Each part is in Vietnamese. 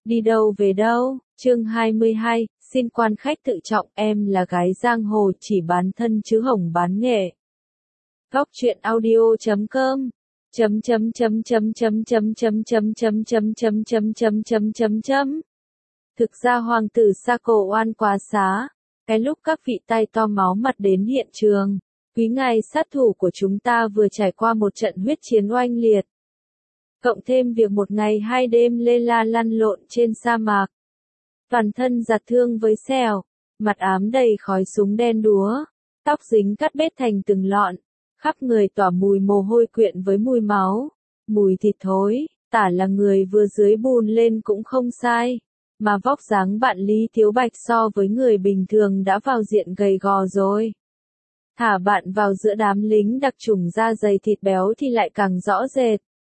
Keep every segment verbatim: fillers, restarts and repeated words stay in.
Đi đâu về đâu? Chương hai mươi hai, xin quan khách tự trọng, em là gái giang hồ chỉ bán thân chứ hồng bán nghệ. Góc truyện audio chấm com chấm chấm chấm chấm chấm chấm chấm chấm chấm chấm chấm chấm chấm chấm chấm chấm. Thực ra hoàng tử Saco oan quá xá, cái lúc các vị tay to máu mặt đến hiện trường, quý ngài sát thủ của chúng ta vừa trải qua một trận huyết chiến oanh liệt. Cộng thêm việc một ngày hai đêm lê la lăn lộn trên sa mạc. Toàn thân giặt thương với sẹo, mặt ám đầy khói súng đen đúa, tóc dính cắt bết thành từng lọn, khắp người tỏa mùi mồ hôi quyện với mùi máu, mùi thịt thối, tả là người vừa dưới bùn lên cũng không sai, mà vóc dáng bạn Lý Thiếu Bạch so với người bình thường đã vào diện gầy gò rồi. Thả bạn vào giữa đám lính đặc chủng da dày thịt béo thì lại càng rõ rệt.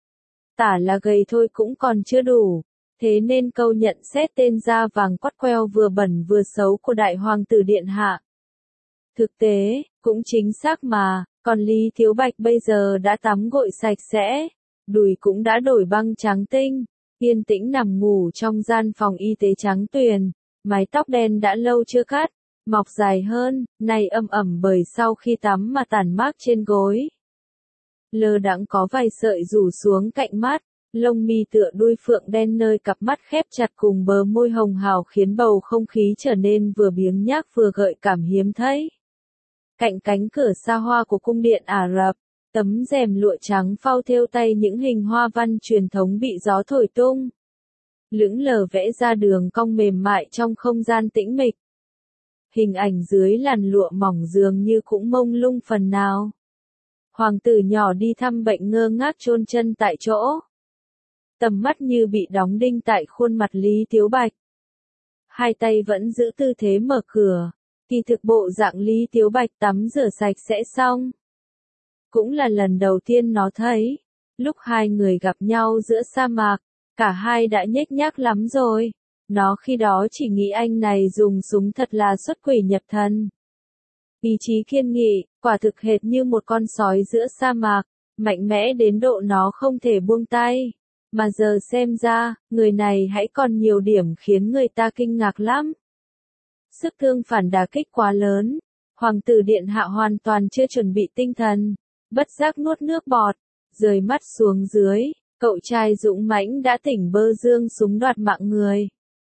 Tả là gầy thôi cũng còn chưa đủ, thế nên câu nhận xét tên da vàng quắt queo vừa bẩn vừa xấu của đại hoàng tử điện hạ. Thực tế, cũng chính xác mà, còn Lý Thiếu Bạch bây giờ đã tắm gội sạch sẽ, đùi cũng đã đổi băng trắng tinh, yên tĩnh nằm ngủ trong gian phòng y tế trắng tuyền, mái tóc đen đã lâu chưa cắt, mọc dài hơn, nay âm ẩm bởi sau khi tắm mà tản mát trên gối. Lơ đãng có vài sợi rủ xuống cạnh mắt, lông mi tựa đuôi phượng đen nơi cặp mắt khép chặt cùng bờ môi hồng hào khiến bầu không khí trở nên vừa biếng nhác vừa gợi cảm hiếm thấy. Cạnh cánh cửa xa hoa của cung điện Ả Rập, tấm rèm lụa trắng phao thêu tay những hình hoa văn truyền thống bị gió thổi tung. Lững lờ vẽ ra đường cong mềm mại trong không gian tĩnh mịch. Hình ảnh dưới làn lụa mỏng dường như cũng mông lung phần nào. Hoàng tử nhỏ đi thăm bệnh ngơ ngác chôn chân tại chỗ. Tầm mắt như bị đóng đinh tại khuôn mặt Lý Thiếu Bạch. Hai tay vẫn giữ tư thế mở cửa, kỳ thực bộ dạng Lý Thiếu Bạch tắm rửa sạch sẽ xong. Cũng là lần đầu tiên nó thấy, lúc hai người gặp nhau giữa sa mạc, cả hai đã nhếch nhác lắm rồi. Nó khi đó chỉ nghĩ anh này dùng súng thật là xuất quỷ nhập thần. Ý chí kiên nghị, quả thực hệt như một con sói giữa sa mạc, mạnh mẽ đến độ nó không thể buông tay. Mà giờ xem ra, người này hãy còn nhiều điểm khiến người ta kinh ngạc lắm. Sức thương phản đả kích quá lớn, hoàng tử điện hạ hoàn toàn chưa chuẩn bị tinh thần, bất giác nuốt nước bọt, rời mắt xuống dưới, cậu trai dũng mãnh đã tỉnh bơ dương súng đoạt mạng người.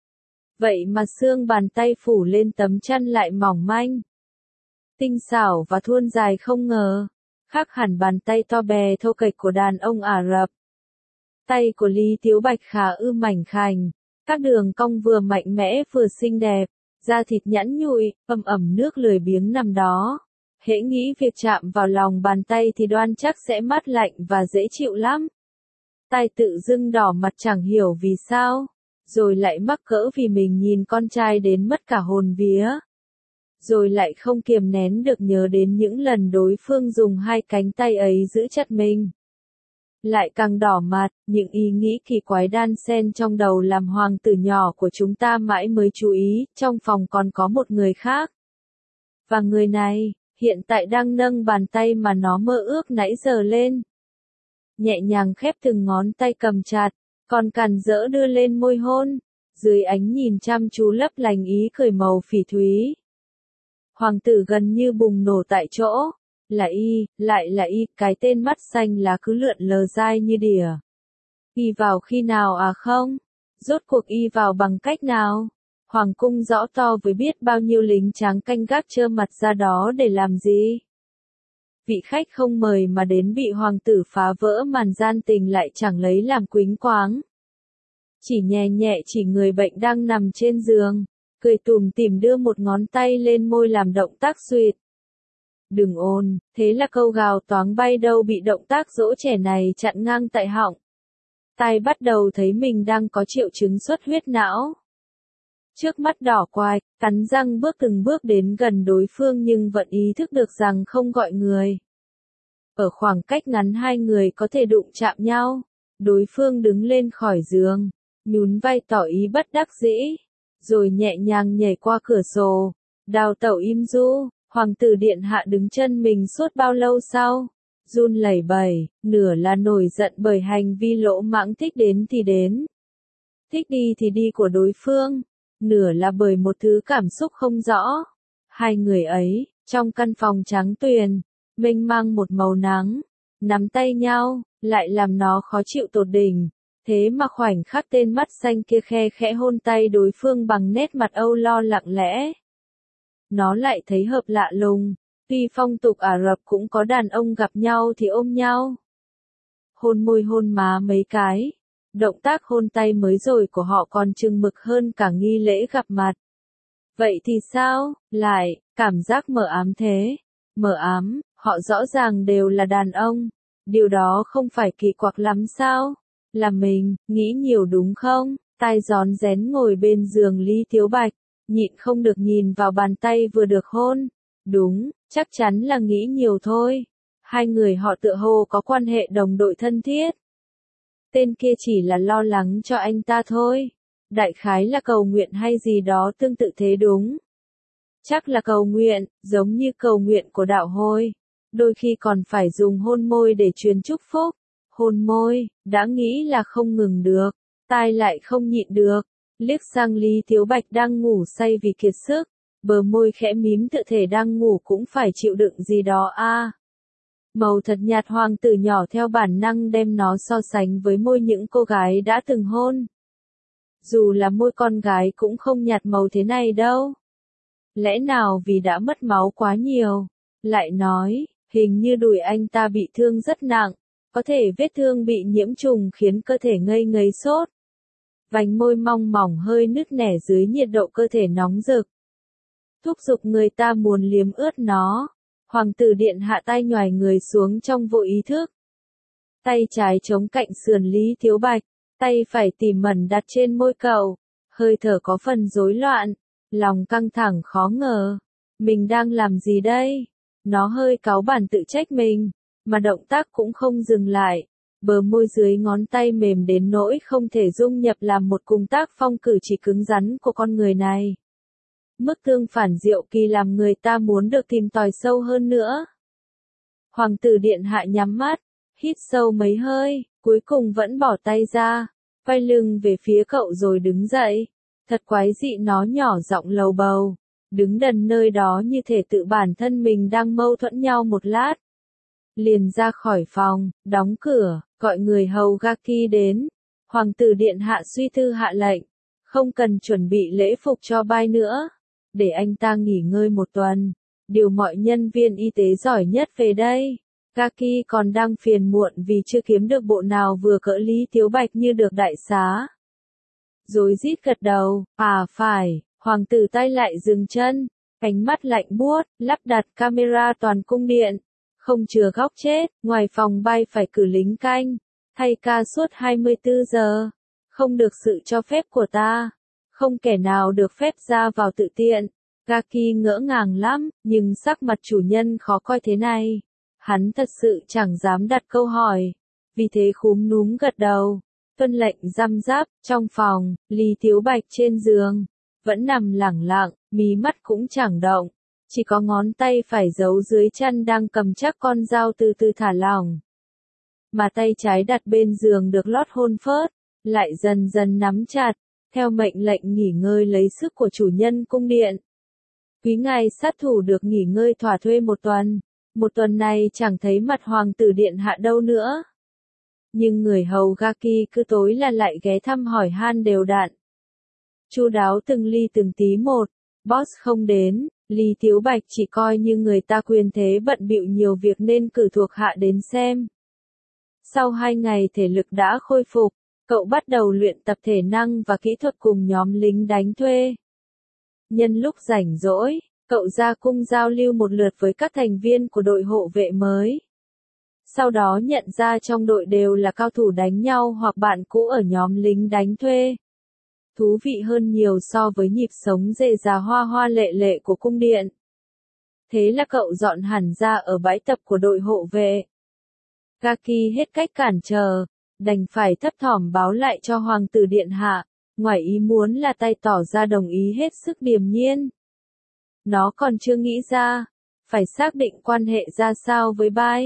Vậy mà xương bàn tay phủ lên tấm chăn lại mỏng manh. Tinh xảo và thuôn dài không ngờ, khác hẳn bàn tay to bè thô kệch của đàn ông Ả Rập. Tay của Lý Thiếu Bạch khá ư mảnh khảnh, các đường cong vừa mạnh mẽ vừa xinh đẹp, da thịt nhẵn nhụi, ẩm ẩm nước lười biếng nằm đó. Hễ nghĩ việc chạm vào lòng bàn tay thì đoan chắc sẽ mát lạnh và dễ chịu lắm. Tay tự dưng đỏ mặt chẳng hiểu vì sao, rồi lại mắc cỡ vì mình nhìn con trai đến mất cả hồn vía. Rồi lại không kiềm nén được nhớ đến những lần đối phương dùng hai cánh tay ấy giữ chặt mình. Lại càng đỏ mặt, những ý nghĩ kỳ quái đan xen trong đầu làm hoàng tử nhỏ của chúng ta mãi mới chú ý, trong phòng còn có một người khác. Và người này, hiện tại đang nâng bàn tay mà nó mơ ước nãy giờ lên. Nhẹ nhàng khép từng ngón tay cầm chặt, còn càn rỡ đưa lên môi hôn, dưới ánh nhìn chăm chú lấp lánh ý cười màu phỉ thúy. Hoàng tử gần như bùng nổ tại chỗ. Là y, lại là y, cái tên mắt xanh lá cứ lượn lờ dai như đỉa. Y vào khi nào à không? Rốt cuộc y vào bằng cách nào? Hoàng cung rõ to với biết bao nhiêu lính tráng canh gác trơ mặt ra đó để làm gì? Vị khách không mời mà đến bị hoàng tử phá vỡ màn gian tình lại chẳng lấy làm quýnh quáng. Chỉ nhẹ nhẹ chỉ người bệnh đang nằm trên giường, cười tủm tỉm đưa một ngón tay lên môi làm động tác suyệt. Đừng ồn, thế là câu gào toáng bay đâu bị động tác dỗ trẻ này chặn ngang tại họng. Tai bắt đầu thấy mình đang có triệu chứng xuất huyết não. Trước mắt đỏ quạch, cắn răng bước từng bước đến gần đối phương nhưng vẫn ý thức được rằng không gọi người. Ở khoảng cách ngắn hai người có thể đụng chạm nhau. Đối phương đứng lên khỏi giường, nhún vai tỏ ý bất đắc dĩ, rồi nhẹ nhàng nhảy qua cửa sổ, đào tẩu im du. Hoàng tử điện hạ đứng chân mình suốt bao lâu sau, run lẩy bẩy, nửa là nổi giận bởi hành vi lỗ mãng thích đến thì đến, thích đi thì đi của đối phương, nửa là bởi một thứ cảm xúc không rõ. Hai người ấy, trong căn phòng trắng tuyền, mênh mang một màu nắng, nắm tay nhau, lại làm nó khó chịu tột đỉnh. Thế mà khoảnh khắc tên mắt xanh kia khe khẽ hôn tay đối phương bằng nét mặt âu lo lặng lẽ. Nó lại thấy hợp lạ lùng, tuy phong tục Ả Rập cũng có đàn ông gặp nhau thì ôm nhau. Hôn môi hôn má mấy cái, động tác hôn tay mới rồi của họ còn chừng mực hơn cả nghi lễ gặp mặt. Vậy thì sao, lại, cảm giác mờ ám thế, mờ ám, họ rõ ràng đều là đàn ông, điều đó không phải kỳ quặc lắm sao? Là mình, nghĩ nhiều đúng không? Tai gión rén ngồi bên giường Lý Thiếu Bạch, nhịn không được nhìn vào bàn tay vừa được hôn. Đúng, chắc chắn là nghĩ nhiều thôi. Hai người họ tựa hồ có quan hệ đồng đội thân thiết. Tên kia chỉ là lo lắng cho anh ta thôi. Đại khái là cầu nguyện hay gì đó tương tự thế đúng. Chắc là cầu nguyện, giống như cầu nguyện của đạo hồi. Đôi khi còn phải dùng hôn môi để truyền chúc phúc. Hôn môi, đã nghĩ là không ngừng được, tai lại không nhịn được, liếc sang Lý Thiếu Bạch đang ngủ say vì kiệt sức, bờ môi khẽ mím tựa thể đang ngủ cũng phải chịu đựng gì đó a. À. Màu thật nhạt hoàng tử nhỏ theo bản năng đem nó so sánh với môi những cô gái đã từng hôn. Dù là môi con gái cũng không nhạt màu thế này đâu. Lẽ nào vì đã mất máu quá nhiều, lại nói, hình như đùi anh ta bị thương rất nặng. Có thể vết thương bị nhiễm trùng khiến cơ thể ngây ngấy sốt. Vành môi mong mỏng hơi nứt nẻ dưới nhiệt độ cơ thể nóng rực. Thúc giục người ta muốn liếm ướt nó. Hoàng tử điện hạ tay nhoài người xuống trong vô ý thức. Tay trái chống cạnh sườn Lý Thiếu Bạch, tay phải tỉ mẩn đặt trên môi cậu. Hơi thở có phần rối loạn, lòng căng thẳng khó ngờ. Mình đang làm gì đây? Nó hơi cáu bản tự trách mình. Mà động tác cũng không dừng lại, bờ môi dưới ngón tay mềm đến nỗi không thể dung nhập làm một cùng tác phong cử chỉ cứng rắn của con người này. Mức tương phản diệu kỳ làm người ta muốn được tìm tòi sâu hơn nữa. Hoàng tử điện hạ nhắm mắt, hít sâu mấy hơi, cuối cùng vẫn bỏ tay ra, quay lưng về phía cậu rồi đứng dậy. Thật quái dị, nó nhỏ giọng lầu bầu, đứng đần nơi đó như thể tự bản thân mình đang mâu thuẫn nhau một lát. Liền ra khỏi phòng, đóng cửa, gọi người hầu Gaki đến. Hoàng tử điện hạ suy thư hạ lệnh, không cần chuẩn bị lễ phục cho bai nữa, để anh ta nghỉ ngơi một tuần, điều mọi nhân viên y tế giỏi nhất về đây. Gaki còn đang phiền muộn vì chưa kiếm được bộ nào vừa cỡ Lý Thiếu Bạch như được đại xá. Rồi rít gật đầu, à phải, hoàng tử tay lại dừng chân, ánh mắt lạnh buốt, lắp đặt camera toàn cung điện. Không chừa góc chết, ngoài phòng bay phải cử lính canh, thay ca suốt hai mươi tư giờ, không được sự cho phép của ta, không kẻ nào được phép ra vào tự tiện. Gaki ngỡ ngàng lắm, nhưng sắc mặt chủ nhân khó coi thế này, hắn thật sự chẳng dám đặt câu hỏi, vì thế khúm núm gật đầu, tuân lệnh răm rắp. Trong phòng, Lý Thiếu Bạch trên giường, vẫn nằm lẳng lặng, mí mắt cũng chẳng động. Chỉ có ngón tay phải giấu dưới chăn đang cầm chắc con dao từ từ thả lỏng. Mà tay trái đặt bên giường được lót hôn phớt, lại dần dần nắm chặt, theo mệnh lệnh nghỉ ngơi lấy sức của chủ nhân cung điện. Quý ngài sát thủ được nghỉ ngơi thỏa thuê một tuần, một tuần này chẳng thấy mặt hoàng tử điện hạ đâu nữa. Nhưng người hầu Gaki cứ tối là lại ghé thăm hỏi han đều đặn. Chu đáo từng ly từng tí một, boss không đến. Lý Thiếu Bạch chỉ coi như người ta quyền thế bận bịu nhiều việc nên cử thuộc hạ đến xem. Sau hai ngày thể lực đã khôi phục, cậu bắt đầu luyện tập thể năng và kỹ thuật cùng nhóm lính đánh thuê. Nhân lúc rảnh rỗi, cậu ra cung giao lưu một lượt với các thành viên của đội hộ vệ mới. Sau đó nhận ra trong đội đều là cao thủ đánh nhau hoặc bạn cũ ở nhóm lính đánh thuê. Thú vị hơn nhiều so với nhịp sống rề rà hoa hoa lệ lệ của cung điện. Thế là cậu dọn hẳn ra ở bãi tập của đội hộ vệ. Gaki hết cách cản trở, đành phải thấp thỏm báo lại cho hoàng tử điện hạ, ngoài ý muốn là tay tỏ ra đồng ý hết sức điềm nhiên. Nó còn chưa nghĩ ra, phải xác định quan hệ ra sao với bai.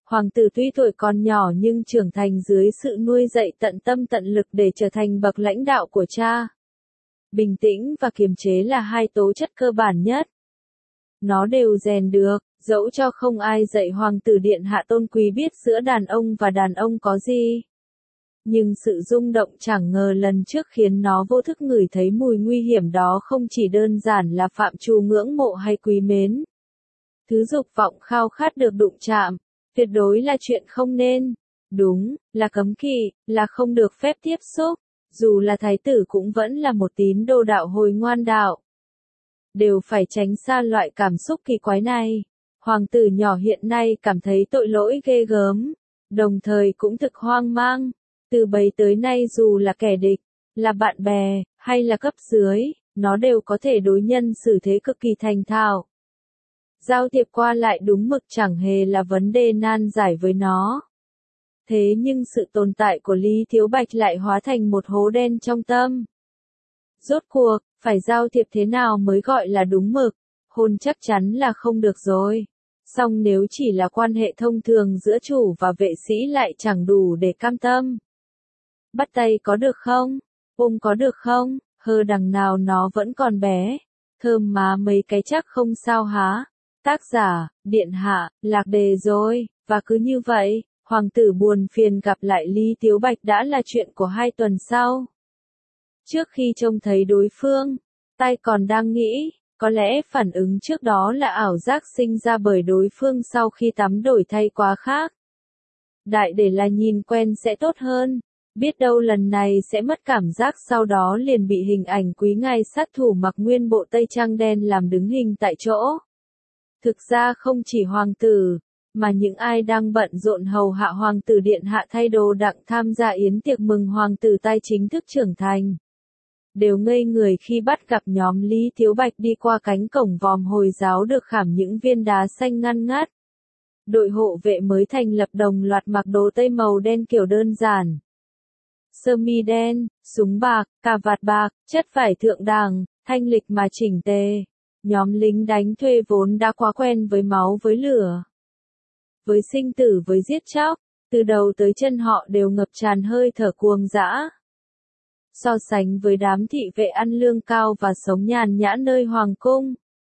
Hoàng tử tuy tuổi còn nhỏ nhưng trưởng thành dưới sự nuôi dạy tận tâm tận lực để trở thành bậc lãnh đạo của cha. Bình tĩnh và kiềm chế là hai tố chất cơ bản nhất. Nó đều rèn được, dẫu cho không ai dạy hoàng tử điện hạ tôn quý biết giữa đàn ông và đàn ông có gì. Nhưng sự rung động chẳng ngờ lần trước khiến nó vô thức ngửi thấy mùi nguy hiểm đó không chỉ đơn giản là phạm trù ngưỡng mộ hay quý mến. Thứ dục vọng khao khát được đụng chạm, tuyệt đối là chuyện không nên. Đúng, là cấm kỵ, là không được phép tiếp xúc. Dù là thái tử cũng vẫn là một tín đồ đạo hồi ngoan đạo. Đều phải tránh xa loại cảm xúc kỳ quái này. Hoàng tử nhỏ hiện nay cảm thấy tội lỗi ghê gớm, đồng thời cũng thực hoang mang. Từ bấy tới nay dù là kẻ địch, là bạn bè, hay là cấp dưới, nó đều có thể đối nhân xử thế cực kỳ thành thạo. Giao thiệp qua lại đúng mực chẳng hề là vấn đề nan giải với nó. Thế nhưng sự tồn tại của Lý Thiếu Bạch lại hóa thành một hố đen trong tâm. Rốt cuộc, phải giao thiệp thế nào mới gọi là đúng mực? Hôn chắc chắn là không được rồi. Song nếu chỉ là quan hệ thông thường giữa chủ và vệ sĩ lại chẳng đủ để cam tâm. Bắt tay có được không? Ôm có được không? Hơ đằng nào nó vẫn còn bé. Thơm má mấy cái chắc không sao há. Tác giả, điện hạ, lạc đề rồi. Và cứ như vậy, hoàng tử buồn phiền gặp lại Lý Tiếu Bạch đã là chuyện của hai tuần sau. Trước khi trông thấy đối phương, tay còn đang nghĩ, có lẽ phản ứng trước đó là ảo giác sinh ra bởi đối phương sau khi tắm đổi thay quá khác. Đại để là nhìn quen sẽ tốt hơn, biết đâu lần này sẽ mất cảm giác sau đó liền bị hình ảnh quý ngài sát thủ mặc nguyên bộ tây trang đen làm đứng hình tại chỗ. Thực ra không chỉ hoàng tử, mà những ai đang bận rộn hầu hạ hoàng tử điện hạ thay đồ đặng tham gia yến tiệc mừng hoàng tử tai chính thức trưởng thành. Đều ngây người khi bắt gặp nhóm Lý Thiếu Bạch đi qua cánh cổng vòm Hồi giáo được khảm những viên đá xanh ngăn ngắt. Đội hộ vệ mới thành lập đồng loạt mặc đồ tây màu đen kiểu đơn giản. Sơ mi đen, súng bạc, cà vạt bạc, chất vải thượng đẳng, thanh lịch mà chỉnh tề. Nhóm lính đánh thuê vốn đã quá quen với máu với lửa, với sinh tử với giết chóc, từ đầu tới chân họ đều ngập tràn hơi thở cuồng dã. So sánh với đám thị vệ ăn lương cao và sống nhàn nhã nơi hoàng cung,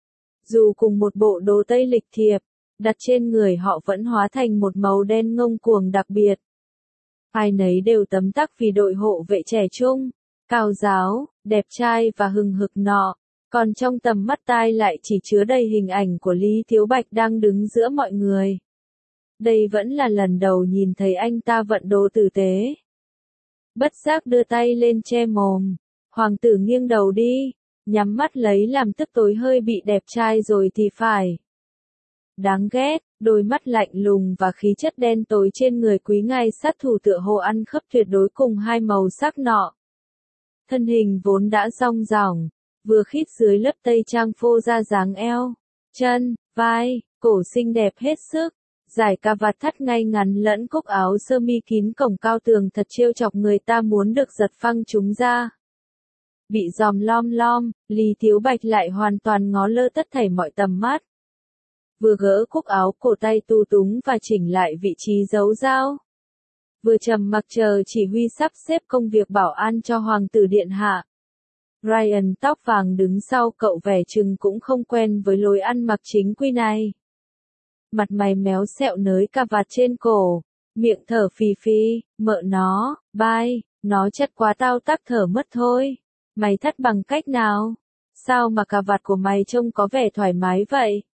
dù cùng một bộ đồ tây lịch thiệp, đặt trên người họ vẫn hóa thành một màu đen ngông cuồng đặc biệt. Ai nấy đều tấm tắc vì đội hộ vệ trẻ trung, cao giáo, đẹp trai và hừng hực nọ, còn trong tầm mắt tai lại chỉ chứa đầy hình ảnh của Lý Thiếu Bạch đang đứng giữa mọi người. Đây vẫn là lần đầu nhìn thấy anh ta vận đồ tử tế. Bất giác đưa tay lên che mồm, hoàng tử nghiêng đầu đi, nhắm mắt lấy làm tức tối hơi bị đẹp trai rồi thì phải. Đáng ghét, đôi mắt lạnh lùng và khí chất đen tối trên người quý ngài sát thủ tựa hồ ăn khớp tuyệt đối cùng hai màu sắc nọ. Thân hình vốn đã rong ròng, vừa khít dưới lớp tây trang phô ra dáng eo, chân, vai, cổ xinh đẹp hết sức. Giải cà vạt thắt ngay ngắn lẫn cúc áo sơ mi kín cổng cao tường thật trêu chọc người ta muốn được giật phăng chúng ra. Bị dòm lom lom, Lý Thiếu Bạch lại hoàn toàn ngó lơ tất thảy mọi tầm mắt. Vừa gỡ cúc áo cổ tay tu túng và chỉnh lại vị trí giấu dao. Vừa trầm mặc chờ chỉ huy sắp xếp công việc bảo an cho hoàng tử điện hạ. Ryan tóc vàng đứng sau cậu vẻ chừng cũng không quen với lối ăn mặc chính quy này. Mặt mày méo sẹo nới cà vạt trên cổ, miệng thở phì phì, mợ nó, bai, nó chất quá tao tắc thở mất thôi. Mày thắt bằng cách nào? Sao mà cà vạt của mày trông có vẻ thoải mái vậy?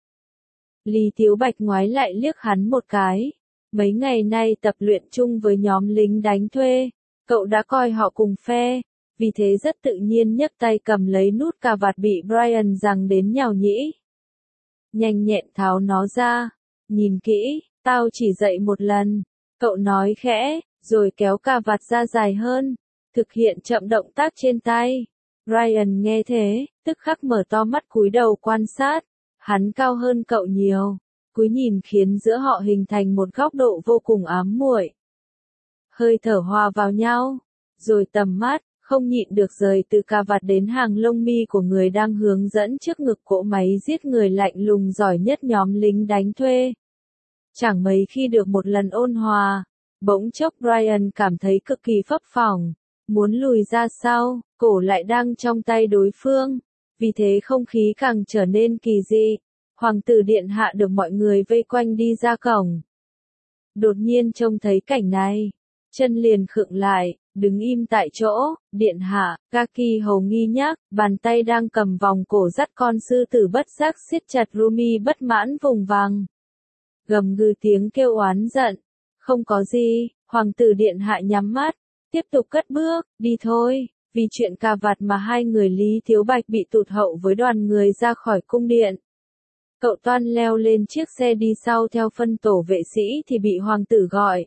Lý Thiếu Bạch ngoái lại liếc hắn một cái. Mấy ngày nay tập luyện chung với nhóm lính đánh thuê, cậu đã coi họ cùng phe, vì thế rất tự nhiên nhấc tay cầm lấy nút cà vạt bị Brian giằng đến nhào nhĩ. Nhanh nhẹn tháo nó ra. Nhìn kỹ, tao chỉ dạy một lần, cậu nói khẽ, rồi kéo cà vạt ra dài hơn, thực hiện chậm động tác trên tay. Ryan nghe thế, tức khắc mở to mắt cúi đầu quan sát, hắn cao hơn cậu nhiều, cúi nhìn khiến giữa họ hình thành một góc độ vô cùng ám muội. Hơi thở hòa vào nhau, rồi tầm mắt, không nhịn được rời từ cà vạt đến hàng lông mi của người đang hướng dẫn trước ngực cỗ máy giết người lạnh lùng giỏi nhất nhóm lính đánh thuê. Chẳng mấy khi được một lần ôn hòa, bỗng chốc Brian cảm thấy cực kỳ phấp phỏng, muốn lùi ra sau, cổ lại đang trong tay đối phương, vì thế không khí càng trở nên kỳ dị. Hoàng tử điện hạ được mọi người vây quanh đi ra cổng. Đột nhiên trông thấy cảnh này, chân liền khựng lại, đứng im tại chỗ. Điện hạ, Kaki hầu nghi nhắc, bàn tay đang cầm vòng cổ dắt con sư tử bất giác siết chặt. Rumi bất mãn vùng vằng, gầm gừ tiếng kêu oán giận. Không có gì, hoàng tử điện hạ nhắm mắt, tiếp tục cất bước, đi thôi. Vì chuyện cà vạt mà hai người Lý Thiếu Bạch bị tụt hậu với đoàn người ra khỏi cung điện. Cậu toan leo lên chiếc xe đi sau theo phân tổ vệ sĩ thì bị hoàng tử gọi.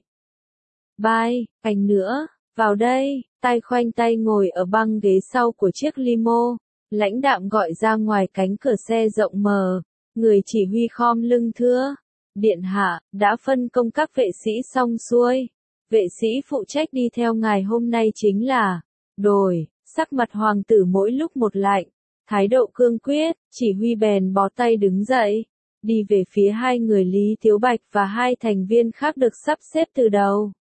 Bai, anh nữa, vào đây. Tai khoanh tay ngồi ở băng ghế sau của chiếc limo, lãnh đạm gọi ra ngoài cánh cửa xe rộng mở. Người chỉ huy khom lưng thưa, điện hạ, đã phân công các vệ sĩ xong xuôi. Vệ sĩ phụ trách đi theo ngài hôm nay chính là Đổi. Sắc mặt hoàng tử mỗi lúc một lạnh, thái độ cương quyết. Chỉ huy bèn bó tay đứng dậy, đi về phía hai người Lý Thiếu Bạch và hai thành viên khác được sắp xếp từ đầu.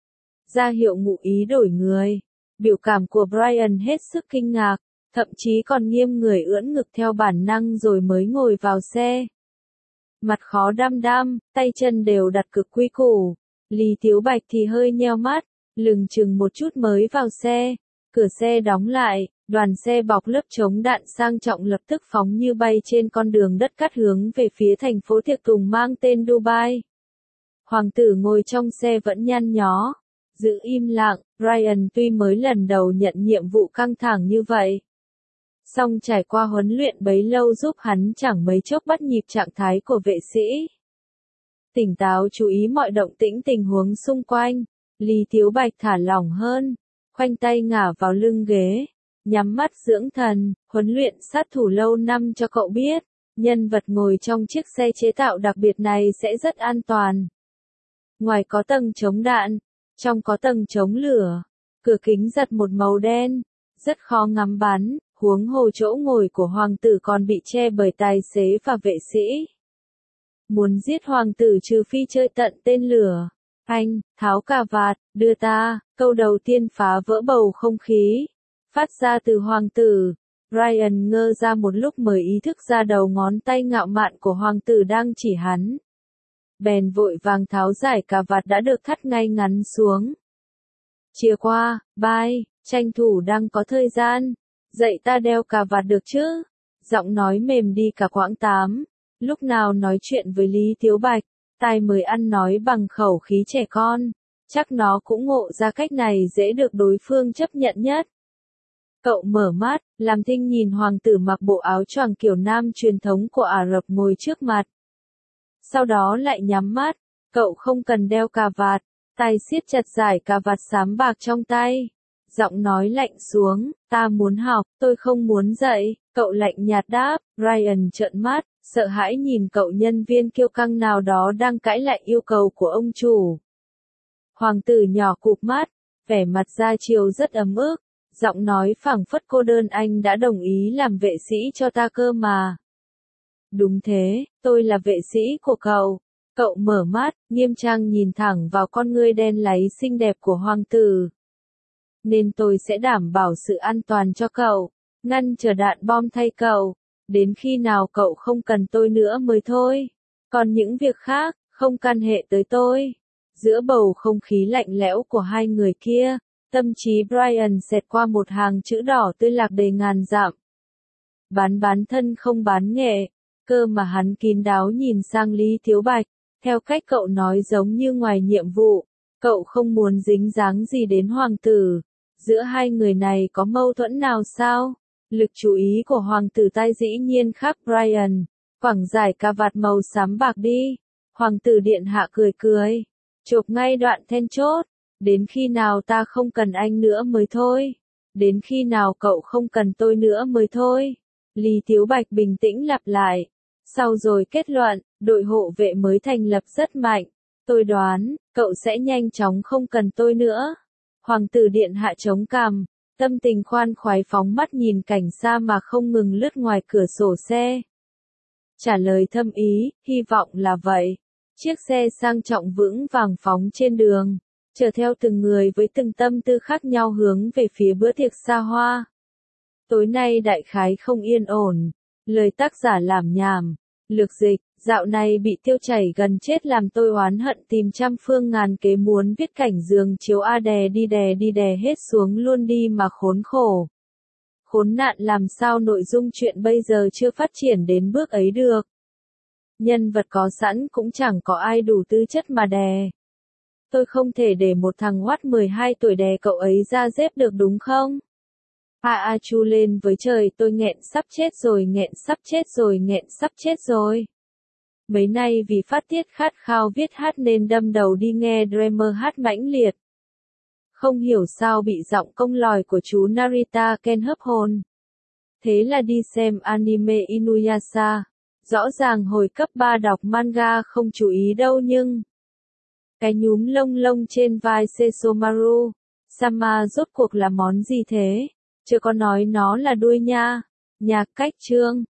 Ra hiệu ngụ ý đổi người. Biểu cảm của Brian hết sức kinh ngạc, thậm chí còn nghiêm người ưỡn ngực theo bản năng rồi mới ngồi vào xe. Mặt khó đăm đăm, tay chân đều đặt cực quy củ. Lý Thiếu Bạch thì hơi nheo mắt, lừng chừng một chút mới vào xe. Cửa xe đóng lại, đoàn xe bọc lớp chống đạn sang trọng lập tức phóng như bay trên con đường đất cát hướng về phía thành phố tiệc tùng mang tên Dubai. Hoàng tử ngồi trong xe vẫn nhăn nhó, giữ im lặng. Brian tuy mới lần đầu nhận nhiệm vụ căng thẳng như vậy, song trải qua huấn luyện bấy lâu giúp hắn chẳng mấy chốc bắt nhịp trạng thái của vệ sĩ. Tỉnh táo chú ý mọi động tĩnh tình huống xung quanh, Lý Thiếu Bạch thả lỏng hơn, khoanh tay ngả vào lưng ghế, nhắm mắt dưỡng thần. Huấn luyện sát thủ lâu năm cho cậu biết, nhân vật ngồi trong chiếc xe chế tạo đặc biệt này sẽ rất an toàn. Ngoài có tầng chống đạn, trong có tầng chống lửa, cửa kính giật một màu đen, rất khó ngắm bắn, huống hồ chỗ ngồi của hoàng tử còn bị che bởi tài xế và vệ sĩ. Muốn giết hoàng tử trừ phi chơi tận tên lửa. Anh, tháo cà vạt, đưa ta. Câu đầu tiên phá vỡ bầu không khí, phát ra từ hoàng tử. Brian ngơ ra một lúc mới ý thức ra đầu ngón tay ngạo mạn của hoàng tử đang chỉ hắn. Bèn vội vàng tháo giải cà vạt đã được thắt ngay ngắn xuống. Chia qua, Bai, tranh thủ đang có thời gian, dạy ta đeo cà vạt được chứ? Giọng nói mềm đi cả quãng tám. Lúc nào nói chuyện với Lý Thiếu Bạch, tai mới ăn nói bằng khẩu khí trẻ con, chắc nó cũng ngộ ra cách này dễ được đối phương chấp nhận nhất. Cậu mở mắt, làm thinh nhìn hoàng tử mặc bộ áo choàng kiểu nam truyền thống của Ả Rập ngồi trước mặt. Sau đó lại nhắm mắt, cậu không cần đeo cà vạt, tay siết chặt giải cà vạt xám bạc trong tay. Giọng nói lạnh xuống, ta muốn học, tôi không muốn dạy. Cậu lạnh nhạt đáp. Ryan trợn mắt, sợ hãi nhìn cậu nhân viên kiêu căng nào đó đang cãi lại yêu cầu của ông chủ. Hoàng tử nhỏ cụp mắt, vẻ mặt ra chiều rất ấm ức, giọng nói phảng phất cô đơn, anh đã đồng ý làm vệ sĩ cho ta cơ mà. Đúng thế, tôi là vệ sĩ của cậu. Cậu mở mắt, nghiêm trang nhìn thẳng vào con ngươi đen láy xinh đẹp của hoàng tử. Nên tôi sẽ đảm bảo sự an toàn cho cậu, ngăn chờ đạn bom thay cậu, đến khi nào cậu không cần tôi nữa mới thôi. Còn những việc khác, không can hệ tới tôi. Giữa bầu không khí lạnh lẽo của hai người kia, tâm trí Brian xẹt qua một hàng chữ đỏ tươi lạc đầy ngàn dặm. Bán bán thân không bán nghệ, cơ mà hắn kín đáo nhìn sang Lý Thiếu Bạch, theo cách cậu nói giống như ngoài nhiệm vụ, cậu không muốn dính dáng gì đến hoàng tử. Giữa hai người này có mâu thuẫn nào sao? Lực chú ý của hoàng tử tai dĩ nhiên khác Brian, quẳng giải cà vạt màu xám bạc đi. Hoàng tử điện hạ cười cười, chộp ngay đoạn then chốt. Đến khi nào ta không cần anh nữa mới thôi. Đến khi nào cậu không cần tôi nữa mới thôi. Lý Thiếu Bạch bình tĩnh lặp lại. Sau rồi kết luận, đội hộ vệ mới thành lập rất mạnh. Tôi đoán, cậu sẽ nhanh chóng không cần tôi nữa. Hoàng tử điện hạ chống cằm, tâm tình khoan khoái phóng mắt nhìn cảnh xa mà không ngừng lướt ngoài cửa sổ xe. Trả lời thâm ý, hy vọng là vậy. Chiếc xe sang trọng vững vàng phóng trên đường, chở theo từng người với từng tâm tư khác nhau hướng về phía bữa tiệc xa hoa. Tối nay đại khái không yên ổn, lời tác giả làm nhảm, lược dịch, dạo này bị tiêu chảy gần chết làm tôi oán hận tìm trăm phương ngàn kế muốn viết cảnh giường chiếu a đè đi đè đi đè hết xuống luôn đi mà khốn khổ. Khốn nạn làm sao nội dung chuyện bây giờ chưa phát triển đến bước ấy được. Nhân vật có sẵn cũng chẳng có ai đủ tư chất mà đè. Tôi không thể để một thằng hoắt mười hai tuổi đè cậu ấy ra dép được đúng không? A a chu lên với trời tôi nghẹn sắp chết rồi nghẹn sắp chết rồi nghẹn sắp chết rồi. Mấy nay vì phát tiết khát khao viết hát nên đâm đầu đi nghe Dreamer hát mãnh liệt. Không hiểu sao bị giọng công lòi của chú Narita Ken hấp hồn. Thế là đi xem anime Inuyasha. Rõ ràng hồi cấp ba đọc manga không chú ý đâu nhưng cái nhúm lông lông trên vai Sesomaru Sama rốt cuộc là món gì thế? Chưa có nói nó là đuôi nha. Nhạc cách chương